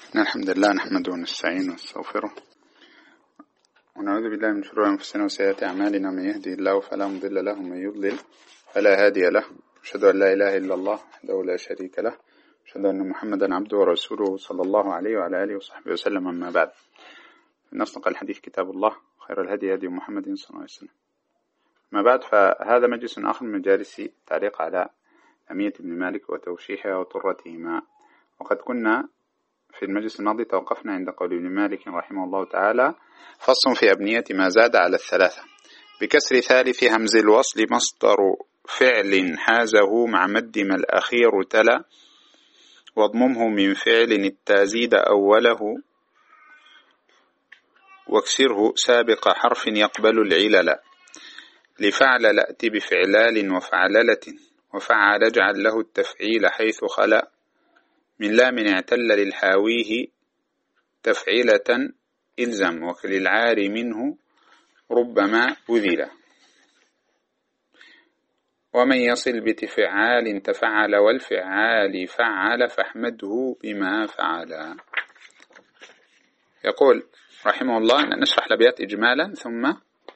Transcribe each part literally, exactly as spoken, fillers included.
الحمد لله نحمده ونستعينه ونستغفره ونعوذ بالله من شرور أنفسنا وسيئات أعمالنا. من يهدي الله فلا مضل له ومن يضلل فلا هادي له. أشهد أن لا إله إلا الله وحده لا شريك له. أشهد أن محمدا عبده ورسوله صلى الله عليه وعلى آله وصحبه وسلم. أما بعد، من أصدق الحديث كتاب الله، خير الهدي هدي محمد صلى الله عليه وسلم. ما بعد، فهذا مجلس آخر من مجالس التعليق على أمية ابن مالك وتوشيحها وطرتهما. وقد كنا في المجلس الماضي توقفنا عند قول ابن مالك رحمه الله تعالى: فصل في أبنية ما زاد على الثلاثة. بكسر ثالث همز الوصل مصدر فعل حازه مع مد ما الأخير تلا، واضممه من فعل التازيد أوله، واكسره سابق حرف يقبل العلل. لفعل لأت بفعلال وفعللة، وفعل اجعل له التفعيل حيث خلا، من لام اعتل للحاويه تفعيلة إلزم، وكللعار منه ربما أذل. ومن يصل بتفعال تفعل والفعال فعل فاحمده بما فعل. يقول رحمه الله أن نشرح الأبيات إجمالا ثم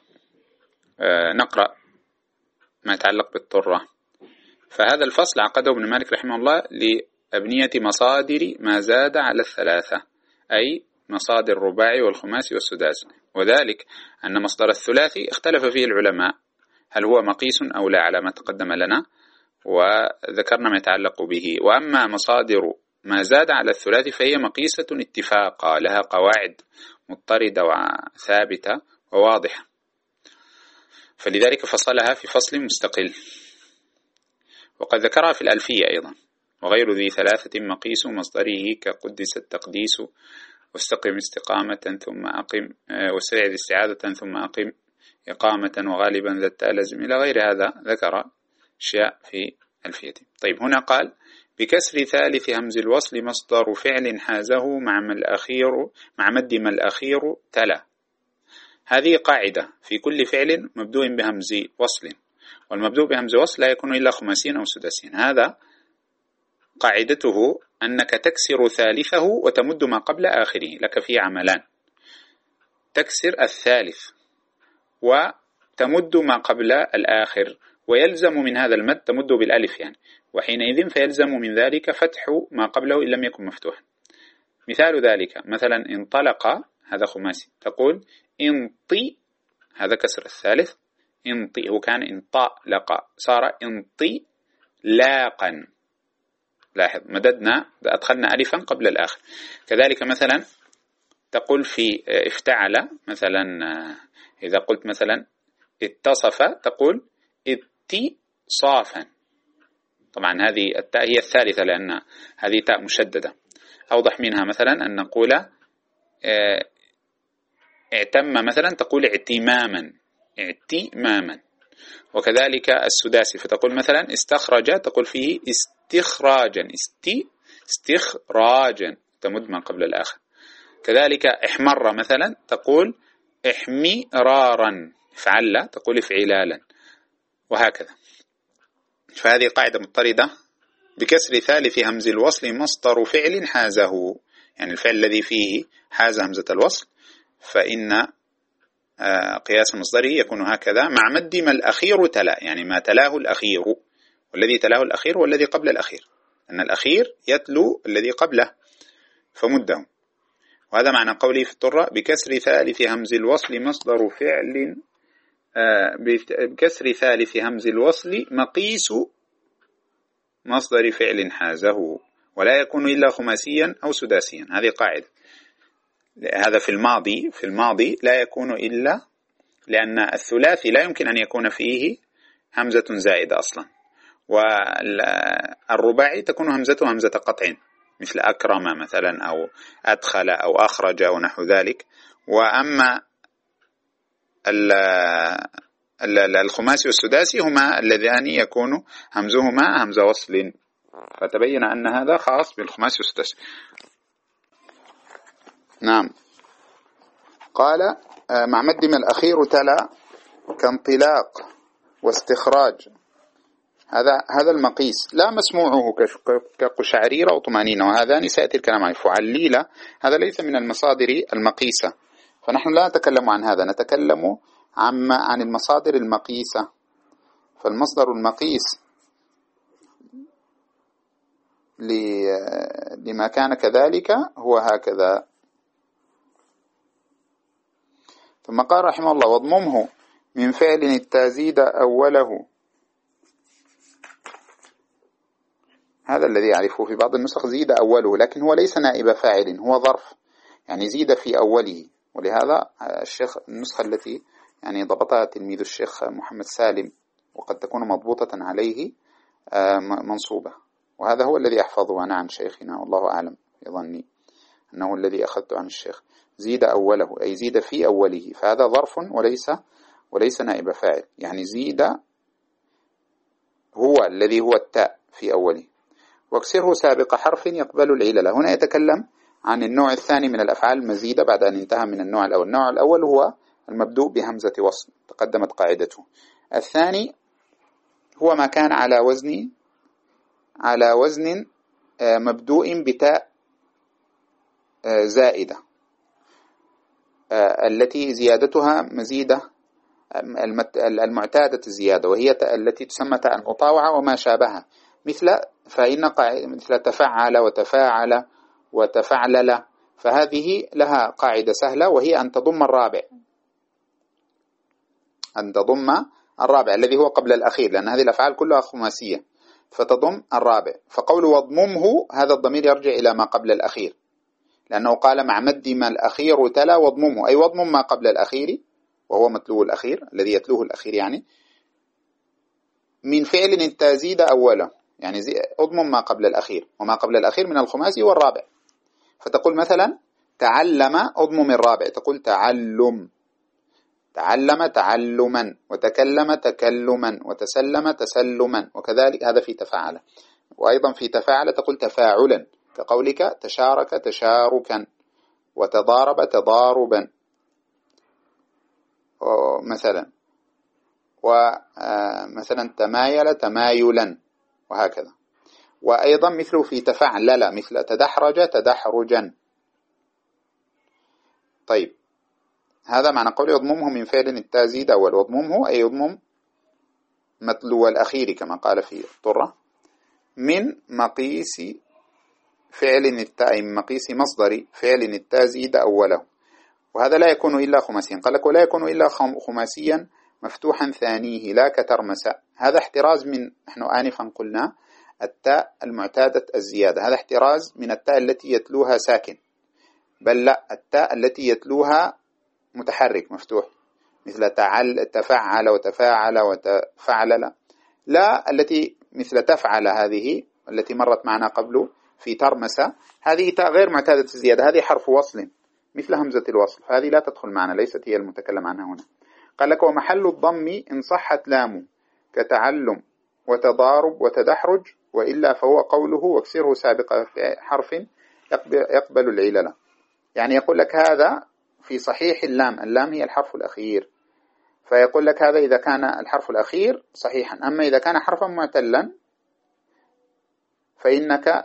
نقرأ ما يتعلق بالطرة. فهذا الفصل عقده ابن مالك رحمه الله لأبنية مصادر ما زاد على الثلاثة، أي مصادر الرباعي والخماسي والسداسي. وذلك أن مصدر الثلاثي اختلف فيه العلماء هل هو مقيس أو لا، على ما تقدم لنا وذكرنا ما يتعلق به. وأما مصادر ما زاد على الثلاثي فهي مقيسة اتفاقا، لها قواعد مضطردة وثابتة وواضحة، فلذلك فصلها في فصل مستقل. وقد ذكرها في الألفية أيضا: وغير ذي ثلاثة مقيس مصدره كقدس التقديس، واستقم استقامة ثم أقم، واستعذ استعاذة ثم أقم إقامة، وغالبا ذا التالزم، إلى غير هذا ذكر أشياء في ألفية. طيب، هنا قال: بكسر ثالث همز الوصل مصدر فعل حازه مع ما الأخير مع مد ما الأخير تلا. هذه قاعدة في كل فعل مبدوء بهمز وصل، والمبدوء بهمز وصل لا يكون إلا خماسيا أو سداسيا. هذا قاعدته أنك تكسر ثالثه وتمد ما قبل آخره. لك فيه عملان: تكسر الثالث وتمد ما قبل الآخر، ويلزم من هذا المد تمد بالألف يعني، وحينئذ فيلزم من ذلك فتح ما قبله إن لم يكن مفتوحا. مثال ذلك مثلا انطلق، هذا خماسي، تقول انطي، هذا كسر الثالث، انطي، هو كان انطلق صار انطي لاقا. لاحظ مددنا، أدخلنا ألفا قبل الآخر. كذلك مثلا تقول في افتعل، مثلا إذا قلت مثلا اتصف تقول اتصافا. طبعا هذه التاء هي الثالثة لأن هذه تاء مشددة. أوضح منها مثلا أن نقول اعتم، مثلا تقول اعتماما، اعتماما. وكذلك السداسي، فتقول مثلا استخرج تقول فيه استخراجا، استي استخراجا، تمد ما قبل الآخر. كذلك احمر مثلا تقول احمرارا، فعل تقول افعلالا، وهكذا. فهذه قاعدة مضطردة: بكسر ثالث همز الوصل مصدر فعل حازه، يعني الفعل الذي فيه حاز همزة الوصل، فإن قياس مصدره يكون هكذا مع مد ما الأخير تلا، يعني ما تلاه الأخير، والذي تلاه الأخير هو الذي قبل الأخير، أن الأخير يتلو الذي قبله فمده. وهذا معنى قوله في الطرة: بكسر ثالث همز الوصل مصدر فعل، بكسر ثالث همز الوصل مقيس مصدر فعل حازه، ولا يكون إلا خماسيا أو سداسيا. هذه قاعدة. هذا في الماضي، في الماضي لا يكون إلا، لأن الثلاثي لا يمكن أن يكون فيه همزة زائدة أصلا، والرباعي تكون همزته همزة قطع، مثل أكرم مثلا أو أدخل أو أخرج أو نحو ذلك. وأما الخماسي والسداسي هما اللذان يكون همزهما همزة وصل، فتبين أن هذا خاص بالخماسي والسداسي. نعم. قال: مع مد ما الأخير تلا كانطلاق واستخراج. هذا هذا المقيس لا مسموعه كقشعريرة أو طمأنينة، وهذان سيأتي الكلام عن فعليلة. هذا ليس من المصادر المقيسة، فنحن لا نتكلم عن هذا، نتكلم عن عن المصادر المقيسة. فالمصدر المقيس لما كان كذلك هو هكذا. ثم قال رحمه الله: واضممه من فعل التازيد أوله. هذا الذي يعرفه في بعض النسخ زيد أوله، لكن هو ليس نائب فاعل، هو ظرف، يعني زيد في أوله. ولهذا الشيخ النسخة التي يعني ضبطها تلميذ الشيخ محمد سالم وقد تكون مضبوطة عليه منصوبة، وهذا هو الذي أحفظه أنا عن شيخنا، والله أعلم، يظني أنه الذي أخذته عن الشيخ. زيد أوله أي زيد في أوله، فهذا ظرف وليس وليس نائب فاعل، يعني زيد هو الذي هو التاء في أوله. واكسره سابق حرف يقبل العلل. هنا يتكلم عن النوع الثاني من الأفعال المزيدة بعد أن انتهى من النوع الأول. النوع الأول هو المبدوء بهمزة وصل، تقدمت قاعدته. الثاني هو ما كان على وزن على وزن مبدوء بتاء زائدة، التي زيادتها مزيدة المعتادة الزيادة، وهي التي تسمى تاء المطاوعة وما شابهها، مثل فإن مثل تفعل وتفاعل وتفعلل، فهذه لها قاعدة سهلة، وهي أن تضم الرابع أن تضم الرابع الذي هو قبل الأخير، لأن هذه الأفعال كلها خماسية، فتضم الرابع. فقول واضممه هذا الضمير يرجع إلى ما قبل الأخير، لأنه قال مع مد ما الأخير تلا واضممه، أي واضمم ما قبل الأخير وهو متلو الأخير الذي يتلوه الأخير، يعني من فعل التازيد أوله، يعني اضمم ما قبل الأخير، وما قبل الأخير من الخماسي والرابع. فتقول مثلا تعلم اضمم الرابع، تقول تعلم، تعلم تعلما، وتكلم تكلما، وتسلم تسلما، وكذلك هذا في تفاعل. وأيضا في تفاعل تقول تفاعلا، كقولك تشارك تشاركا، وتضارب تضاربا مثلا، ومثلا تمايل تمايلا، وهكذا. وأيضا مثل في تفعلل، مثل تدحرج تدحرجا. طيب، هذا معنى قول يضممه من فعل التازيد أول. واضممه أي يضمم متلو الأخير كما قال في الطرة، من مقيس فعل التاء، من مقيس مصدر فعل التازيد أوله. وهذا لا يكون إلا خماسيا، قال لك ولا يكون إلا خماسيا مفتوحا ثانيه لا كترمس. هذا احتراز من، نحن آنفا قلنا التاء المعتادة الزيادة، هذا احتراز من التاء التي يتلوها ساكن، بل لا، التاء التي يتلوها متحرك مفتوح، مثل تعل تفعل وتفاعل وتفعلل، لا التي مثل تفعل، هذه التي مرت معنا قبل في ترمسة، هذه تاء غير معتادة الزيادة، هذه حرف وصل مثل همزة الوصل، فهذه لا تدخل معنا، ليست هي المتكلم عنها هنا. قال لك ومحل الضم إن صحت لام كتعلم وتضارب وتدحرج، وإلا فهو قوله واكسره سابق حرف يقبل العلل. يعني يقول لك هذا في صحيح اللام، اللام هي الحرف الأخير، فيقول لك هذا إذا كان الحرف الأخير صحيحا. أما إذا كان حرفا معتلا فإنك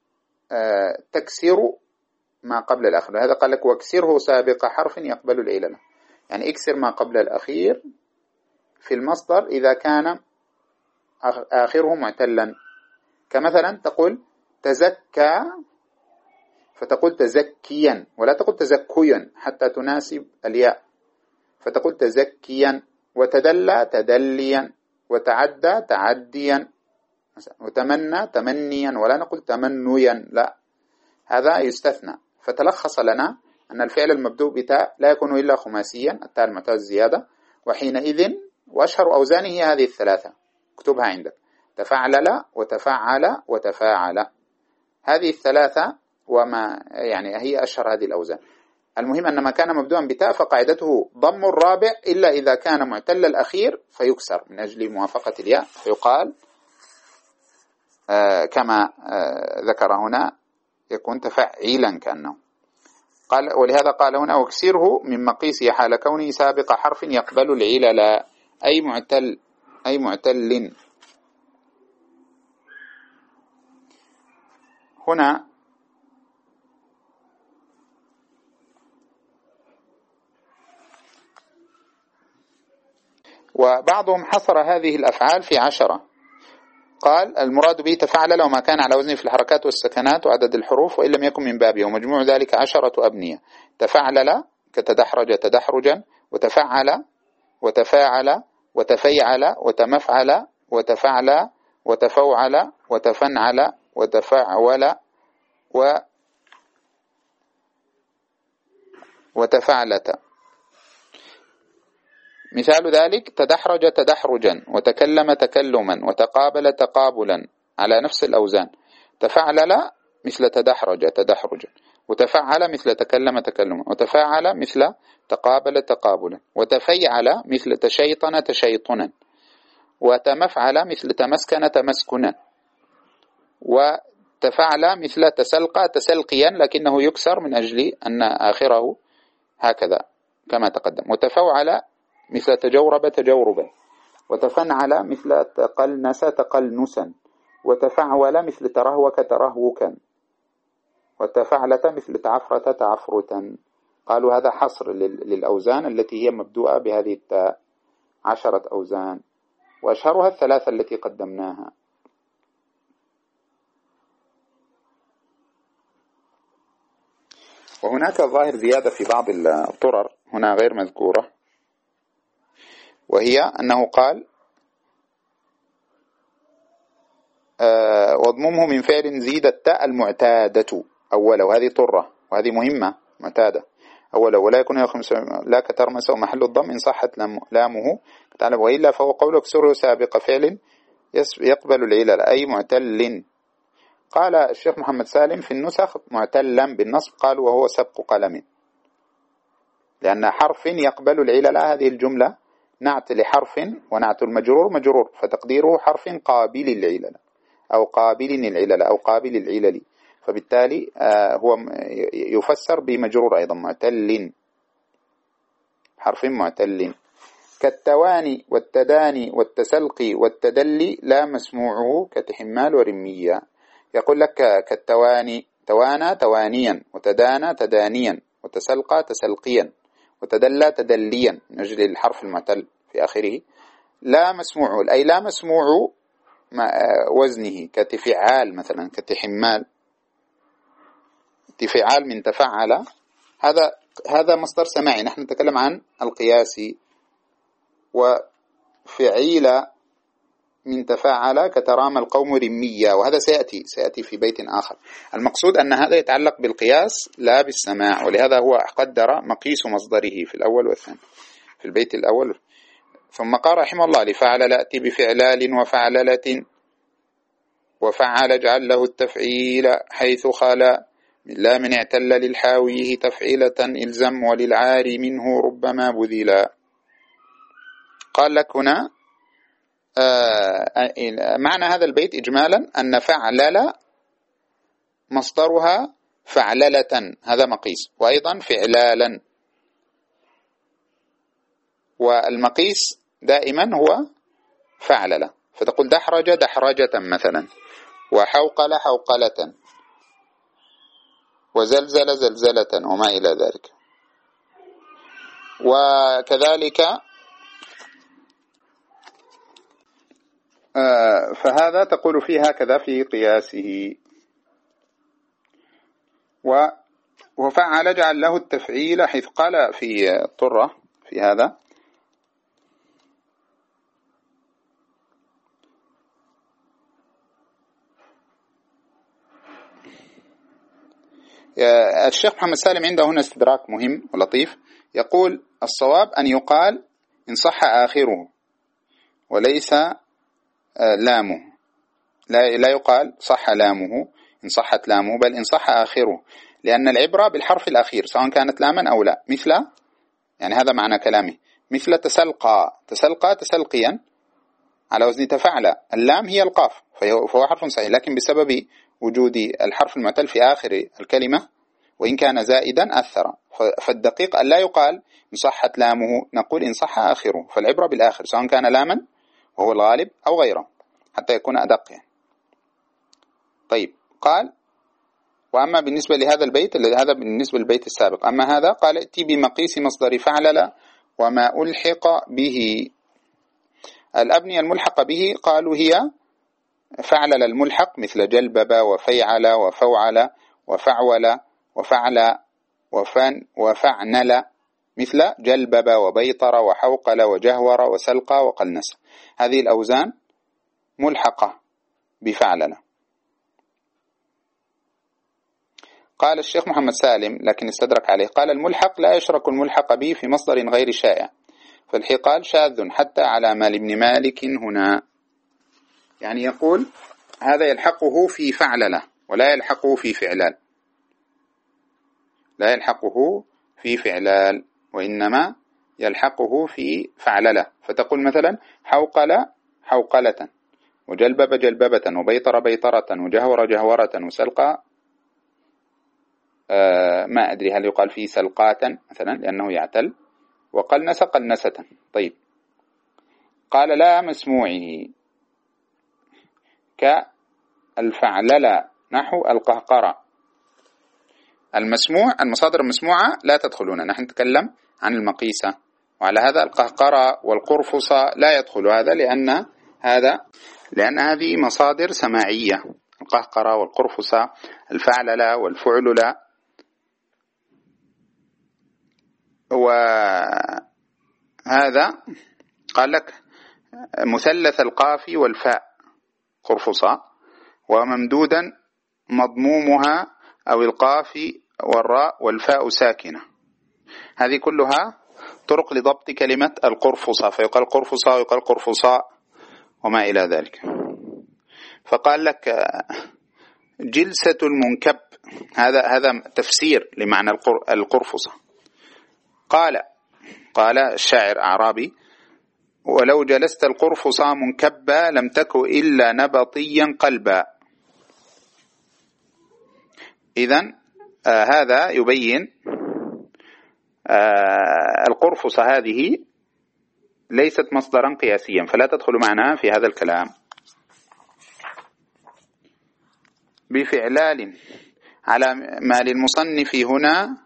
تكسر ما قبل الأخير. هذا قال لك واكسره سابق حرف يقبل العلل، يعني اكسر ما قبل الأخير في المصدر إذا كان آخره معتلا. كمثلا تقول تزكى فتقول تزكيا، ولا تقول تزكيا حتى تناسب الياء، فتقول تزكيا. وتدلى تدليا، وتعدى تعديا، وتمنى تمنيا، ولا نقول تمنيا، لا، هذا يستثنى. فتلخص لنا أن الفعل المبدوء بتاء لا يكون إلا خماسيا، التاء المعتاد الزيادة، وحينئذ وأشهر أوزانه هي هذه الثلاثة، اكتبها عندك: تفعلل وتفعل وتفاعل، هذه الثلاثة، وما يعني هي أشهر هذه الأوزان. المهم أن ما كان مبدوءا بتاء فقاعدته ضم الرابع إلا إذا كان معتل الأخير فيكسر من أجل موافقة الياء، فيقال آه كما آه ذكر هنا يكون تفعيلا كأنه قال. ولهذا قال هنا واكسره من مقيسه حال كونه سابق حرف يقبل العلل، أي معتل أي معتل هنا وبعضهم حصر هذه الأفعال في عشرة، قال المراد به تفعل لو ما كان على وزنه في الحركات والسكنات وعدد الحروف وإن لم يكن من بابه، ومجموع ذلك عشرة أبنية: تفعل كتدحرج تدحرجا، وتفعل وتفاعل وتفيعل وتمفعل وتفعل وتفوعل وتفنعل وتفعول و وتفعلت. مثال ذلك: تدحرج تدحرجا، وتكلم تكلما، وتقابل تقابلا، على نفس الأوزان. تفعلل مثل تدحرج تدحرجا، وتفعل مثل تكلم تكلما، وتفاعل مثل تقابل تقابلا، وتفيعل مثل تشيطن تشيطنا، وتمفعل مثل تمسكن تمسكنا، وتفعل مثل تسلقى تسلقيا لكنه يكسر من أجل أن آخره هكذا كما تقدم، وتفوعل مثل تجورب تجوربا، وتفنعل مثل تقلنس تقلنسا، وتفعول مثل ترهوك ترهوكا، وتفعلت مثل تعفرة تعفرة. قالوا هذا حصر للأوزان التي هي مبدوءة بهذه التاء، عشرة أوزان، وأشهرها الثلاثة التي قدمناها. وهناك ظاهر زيادة في بعض الطرر هنا غير مذكورة، وهي أنه قال أه واضممه من فعل زيد التاء المعتادة أولا، وهذه طرة وهذه مهمة معتادة أولا، ولا يكون لا كترمس ومحل الضم إن صحت لامه تعلم، وإلا فهو قول اكسره سابق فعل يقبل العلل أي معتل. قال الشيخ محمد سالم في النسخ معتلا بالنصب، قال وهو سبق قلم، لأن حرف يقبل العلل. هذه الجملة نعت لحرف، ونعت المجرور مجرور، فتقديره حرف قابل العلل أو قابل العلل أو قابل العلل، فبالتالي هو يفسر بمجرور أيضا معتل، حرف معتل. كالتواني والتداني والتسلقي والتدلي لا مسموعه كتحمال ورمية. يقول لك كالتواني توانى توانيا، وتدانى تدانيا، وتسلقى تسلقيا، وتدلى تدليا من أجل الحرف المعتل في آخره. لا مسموعه أي لا مسموع وزنه كتفعال مثلا، كتحمال، تفعال من تفعل، هذا هذا مصدر سماعي. نحن نتكلم عن القياسي. وفعيل من تفاعل كترام القوم رمية، وهذا سيأتي سيأتي في بيت آخر. المقصود أن هذا يتعلق بالقياس لا بالسماع، ولهذا هو قدر مقيس مصدره في الأول والثاني في البيت الأول. ثم قال رحمه الله: لفعل لأتي بفعلال وفعللة، وفعل اجعل له التفعيل حيث خلا، لا من اعتل للحاويه تفعيلة إلزم، وللعار منه ربما بذلا. قال لك هنا آه معنى هذا البيت إجمالا أن فعلل مصدرها فعللة، هذا مقيس، وأيضا فعلالا، والمقيس دائما هو فعلل، فتقول دحرج دحرجة مثلا، وحوقل حوقلة، وزلزل زلزلة، وما إلى ذلك. وكذلك آه فهذا تقول فيه هكذا في قياسه. وفعل اجعل له التفعيل حيث قال في الطرة في هذا الشيخ محمد سالم عنده هنا استدراك مهم ولطيف، يقول الصواب أن يقال إن صح آخره وليس لامه، لا, لا يقال صح لامه إن صحت لامه، بل إن صح آخره، لأن العبرة بالحرف الأخير سواء كانت لاما أو لا. مثل يعني هذا معنى كلامه، مثل تسلقى تسلقى تسلقيا على وزن تفعل، اللام هي القاف فهو حرف صحيح، لكن بسبب وجود الحرف المعتل في آخر الكلمة وإن كان زائدا أثر، فالدقيق أن لا يقال إن صحت لامه، نقول إن صح آخره، فالعبرة بالآخر سواء كان لاما وهو الغالب أو غيره حتى يكون أدق. طيب قال وأما بالنسبة لهذا البيت، هذا بالنسبة للبيت السابق، أما هذا قال ائتي بمقيس مصدر فعلل وما ألحق به. الأبنية الملحقة به قالوا هي فعلل الملحق مثل جلبب وفيعل وفوعل وفعول وفعل وفن وفعنل، مثل جلبب وبيطر وحوقل وجهور وسلقى وقلنس. هذه الأوزان ملحقة بفعلل. قال الشيخ محمد سالم لكن استدرك عليه، قال الملحق لا يشرك الملحق به في مصدر غير شائع، فالحقال شاذ حتى على مال ابن مالك هنا. يعني يقول هذا يلحقه في فعلله ولا يلحقه في فعلال، لا يلحقه في فعلال وإنما يلحقه في فعلله. فتقول مثلا حوقل حوقلة، وجلبب جلببة، وبيطر بيطرة، وجهور جهورة، وسلقى آه ما أدري هل يقال فيه سلقات مثلا لأنه يعتل، وقلنس قلنسة. طيب قال لا مسموعه كالفعلل نحو القهقرة. المسموع المصادر المسموعة لا تدخلون، نحن نتكلم عن المقيسة، وعلى هذا القهقرة والقرفصة لا يدخل هذا، لأن هذا لأن هذه مصادر سماعية، القهقرة والقرفصة الفعلل والفعلل. وهذا قال لك مثلث القاف والفاء قرفصة، وممدودا مضمومها أو القاف والراء والفاء ساكنة. هذه كلها طرق لضبط كلمة القرفصة، فيقال قرفصة ويقال قرفصاء وما إلى ذلك. فقال لك جلسة المنكب، هذا هذا تفسير لمعنى القرفصة. قال قال الشاعر أعرابي ولو جلست القرفصة منكبا لم تك إلا نبطيا قلبا. إذن آه هذا يبين آه القرفصة هذه ليست مصدرا قياسيا، فلا تدخل معنا في هذا الكلام. بفعلال على ما للمصنف هنا،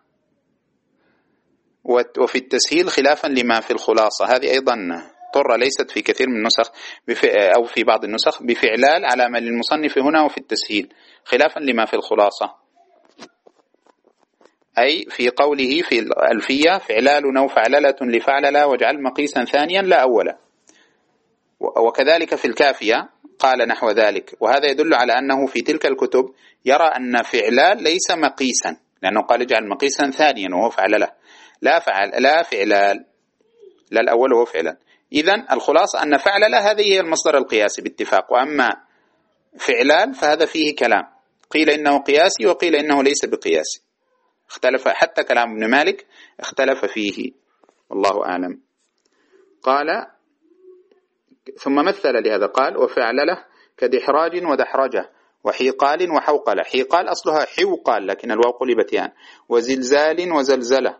وفي التسهيل خلافا لما في الخلاصة. هذه أيضا طرة ليست في كثير من النسخ أو في بعض النسخ، بفعلال على ما للمصنف هنا وفي التسهيل خلافا لما في الخلاصة، أي في قوله في الألفية فعلال أو فعللة لفعلل واجعل مقيسا ثانيا لا أولا. وكذلك في الكافية قال نحو ذلك، وهذا يدل على أنه في تلك الكتب يرى أن فعلال ليس مقيسا، لأنه قال اجعل مقيسا ثانيا وهو فعلله، لا فعل لا فعلال، لا الأول هو فعلال. إذن الخلاصة أن فعلل هذه هي المصدر القياسي باتفاق، وأما فعلال فهذا فيه كلام، قيل إنه قياسي وقيل إنه ليس بقياسي، اختلف حتى كلام ابن مالك اختلف فيه، والله أعلم. قال ثم مثل لهذا قال وفعلله كدحراج ودحرجة وحيقال وحوقل. حيقال أصلها حوقال لكن الواو قلبت يعني، وزلزال وزلزلة.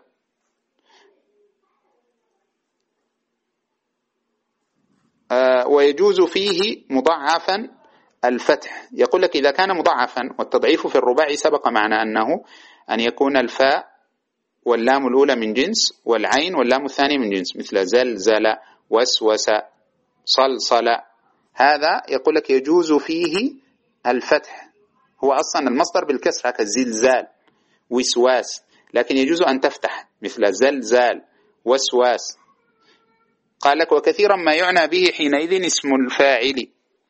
آه ويجوز فيه مضاعفا الفتح. يقول لك إذا كان مضاعفا، والتضعيف في الرباعي سبق معنا أنه أن يكون الفاء واللام الأولى من جنس والعين واللام الثانية من جنس، مثل زلزل وسوس صلصل. هذا يقول لك يجوز فيه الفتح، هو أصلا المصدر بالكسر هكذا زلزال وسواس، لكن يجوز أن تفتح مثل زلزال وسواس. قال لك وكثيرا ما يعنى به حينئذ اسم الفاعل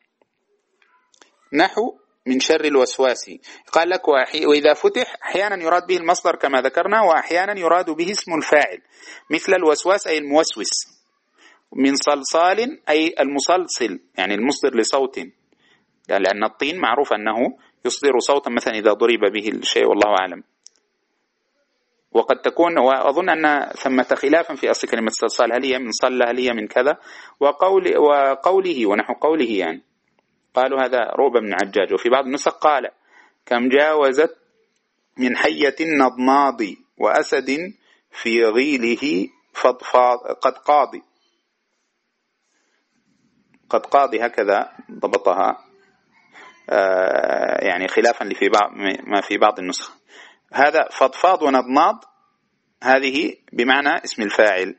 نحو من شر الوسواس. قال لك وإذا فتح أحيانا يراد به المصدر كما ذكرنا، وأحيانا يراد به اسم الفاعل، مثل الوسواس أي الموسوس، من صلصال أي المصلصل يعني المصدر لصوت، لأن الطين معروف أنه يصدر صوتا مثلا إذا ضرب به الشيء، والله أعلم. وقد تكون، وأظن أن ثمة خلافا في أصل كلمة صلصال، هل هي من صلى هل هي من كذا، وقول وقوله ونحو قوله يعني. قالوا هذا روبة من عجاج. وفي بعض النسخ قال كم جاوزت من حية النضناض وأسد في غيله فضفاض قد قاضي، قد قاضي هكذا ضبطها. يعني خلافا لفي بعض ما في بعض النسخ. هذا فضفاض ونضناض هذه بمعنى اسم الفاعل،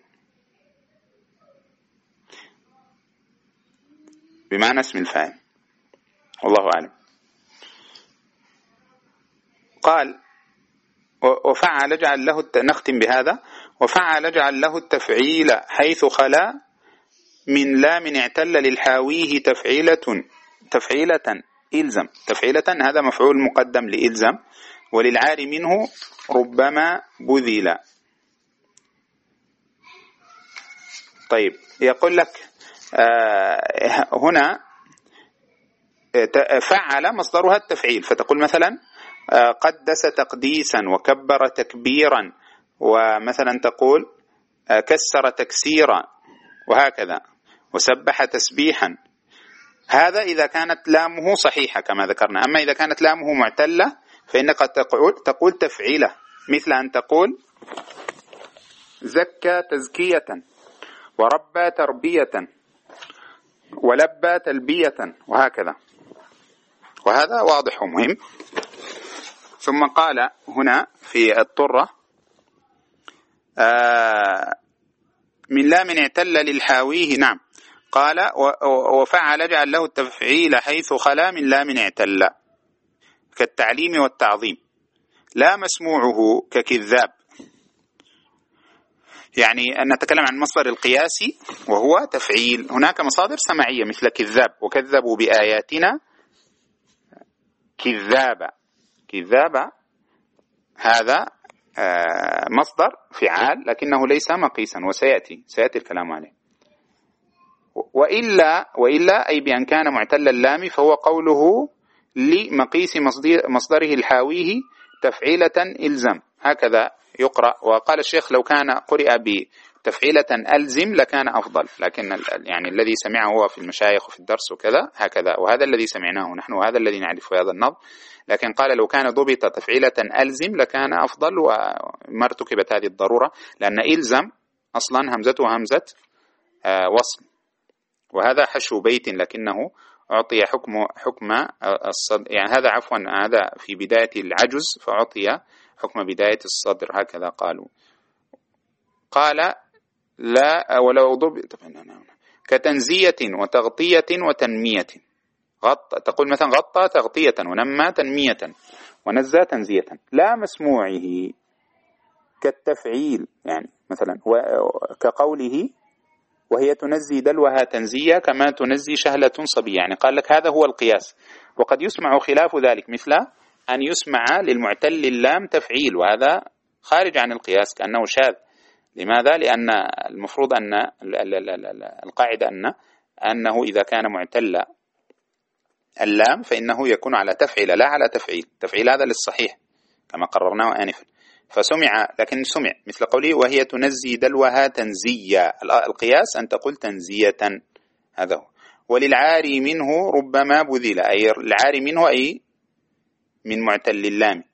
بمعنى اسم الفاعل، والله أعلم. قال وفعل جعل له، نختم بهذا، وفعل جعل له التفعيل حيث خلا من لام اعتل للحاويه تفعيلة تفعيلة إلزم. تفعيلة هذا مفعول مقدم لإلزم، وللعار منه ربما بذل. طيب يقول لك آه هنا فعل مصدرها التفعيل، فتقول مثلا آه قدس تقديسا وكبر تكبيرا، ومثلا تقول آه كسر تكسيرا، وهكذا، وسبح تسبيحا. هذا إذا كانت لامه صحيحة كما ذكرنا. أما إذا كانت لامه معتلة فإنك تقول, تقول تفعيلة، مثل أن تقول زكى تزكية، وربى تربية، ولبى تلبية، وهكذا. وهذا واضح ومهم. ثم قال هنا في الطرة آه من لام اعتل للحاويه، نعم، قال وفعل جعل له التفعيل حيث خلا من لام اعتل كالتعليم والتعظيم. لا مسموعه ككذاب، يعني أن نتكلم عن مصدر القياسي وهو تفعيل. هناك مصادر سمعية مثل كذاب، وكذبوا بآياتنا كذابا. كذابا هذا مصدر فعال لكنه ليس مقيسا، وسيأتي سيأتي الكلام عليه. وإلا وإلا أي بأن كان معتل اللام فهو قوله لمقيس مصدره الحاويه تفعيلة إلزم، هكذا يقرأ. وقال الشيخ لو كان قرئ بتفعيلة ألزم لكان أفضل، لكن يعني الذي سمعه هو في المشايخ وفي الدرس وكذا هكذا، وهذا الذي سمعناه نحن وهذا الذي نعرف في هذا النظم. لكن قال لو كان ضبط تفعيلة ألزم لكان أفضل، وما ارتكبت هذه الضرورة، لأن إلزم أصلا همزته همزة وصل، وهذا حشو بيت لكنه أعطي حكم حكم الصدر، يعني هذا عفوا هذا في بداية العجز فأعطي حكم بداية الصدر، هكذا قالوا. قال لا ولو ضبط كتنزية وتغطية وتنمية. غطى تقول مثلا غطى تغطية، ونمى تنمية، ونزى تنزية. لا مسموعه كالتفعيل، يعني مثلا كقوله وهي تنزي دلوها تنزية كما تنزي شهلة صبي، يعني قال لك هذا هو القياس. وقد يسمع خلاف ذلك، مثل أن يسمع للمعتل اللام تفعيل، وهذا خارج عن القياس كأنه شاذ. لماذا؟ لأن المفروض أن القاعدة أن أنه إذا كان معتل اللام فإنه يكون على تفعيل لا على تفعيل. تفعيل هذا للصحيح كما قررناه آنفا. فسمع، لكن سمع مثل قوله وهي تنزي دلوها تنزيا، القياس أن تقول تنزية، هذا هو. وللعاري منه ربما بذل، أي العاري منه أي من معتل اللام.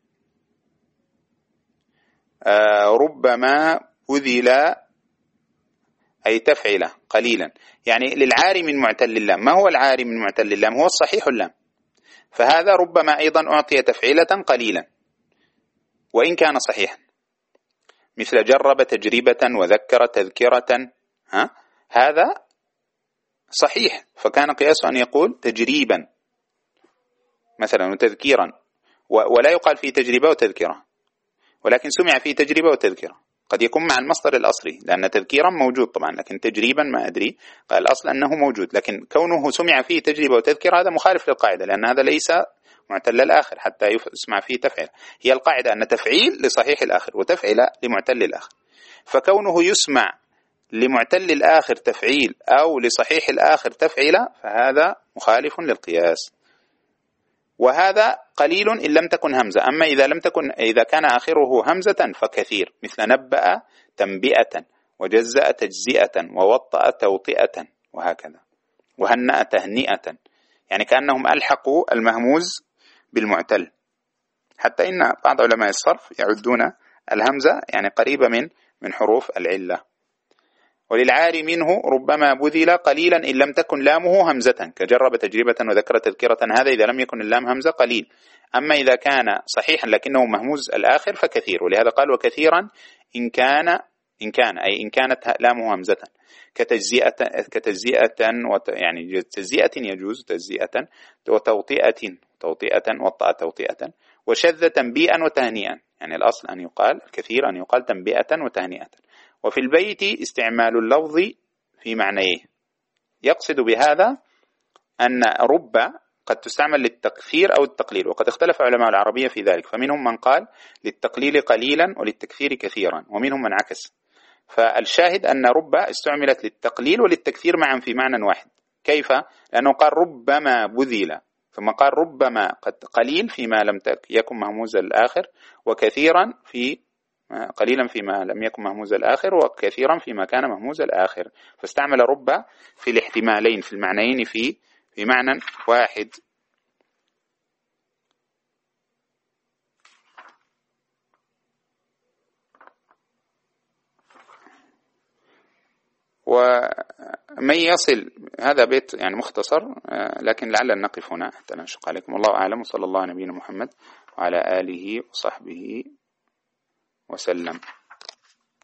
آه ربما بذل أي تفعل قليلا، يعني للعاري من معتل اللام. ما هو العاري من معتل اللام؟ هو الصحيح اللام، فهذا ربما أيضا أعطي تفعيلة قليلا وإن كان صحيحا، مثل جرب تجربة وذكر تذكرة، ها؟ هذا صحيح، فكان قياس أن يقول تجريبا مثلا وتذكيرا، ولا يقال في تجربة وتذكرة، ولكن سمع في تجربة وتذكرة. قد يكون مع المصدر الأصلي، لأن تذكيرا موجود طبعا، لكن تجريبا ما أدري، قال الأصل أنه موجود، لكن كونه سمع فيه تجربة وتذكرة هذا مخالف للقاعدة، لأن هذا ليس معتل الآخر حتى يسمع فيه تفعيل. هي القاعدة أن تفعيل لصحيح الآخر وتفعيل لمعتل الآخر، فكونه يسمع لمعتل الآخر تفعيل أو لصحيح الآخر تفعيل فهذا مخالف للقياس، وهذا قليل إن لم تكن همزة. أما إذا لم تكن، إذا كان آخره همزة فكثير، مثل نبأ تنبئة، وجزأ تجزئة، ووطأ توطئة، وهكذا، وهنأ تهنئة، يعني كأنهم ألحقوا المهموز بالمعتل. حتى إن بعض علماء الصرف يعدون الهمزة يعني قريبة من من حروف العلة. وللعار منه ربما بذل قليلا إن لم تكن لامه همزة، كجرب تجربة وذكر تذكرة، هذا إذا لم يكن اللام همزة قليل. أما إذا كان صحيحا لكنه مهموز الآخر فكثير، ولهذا قال وكثيرا إن كان إن كان أي إن كانت لامه همزة، كتجزئة كتجزئة يعني تجزئة يجوز تجزئة، وتوطئة توطئة وطأ توطئة، وشذ تنبيئا وتهنئا، يعني الأصل أن يقال الكثير أن يقال تنبئة وتهنئة. وفي البيت استعمال اللفظ في معنيه، يقصد بهذا أن رب قد تستعمل للتكثير أو التقليل، وقد اختلف علماء العربية في ذلك، فمنهم من قال للتقليل قليلا وللتكثير كثيرا، ومنهم من عكس. فالشاهد أن رب استعملت للتقليل وللتكثير معا في معنى واحد. كيف؟ لأنه قال ربما بذل، ثم قال ربما قد قليل فيما لم يكن مهموز الآخر، وكثيرا في قليلا فيما لم يكن مهموز الآخر، وكثيرا فيما كان مهموز الآخر، فاستعمل رب في الاحتمالين في المعنيين في في معنى واحد. ومن يصل هذا بيت يعني مختصر، لكن لعل نقف هنا حتى لا نشق عليكم. الله أعلم، وصلى الله على نبينا محمد وعلى آله وصحبه وسلم.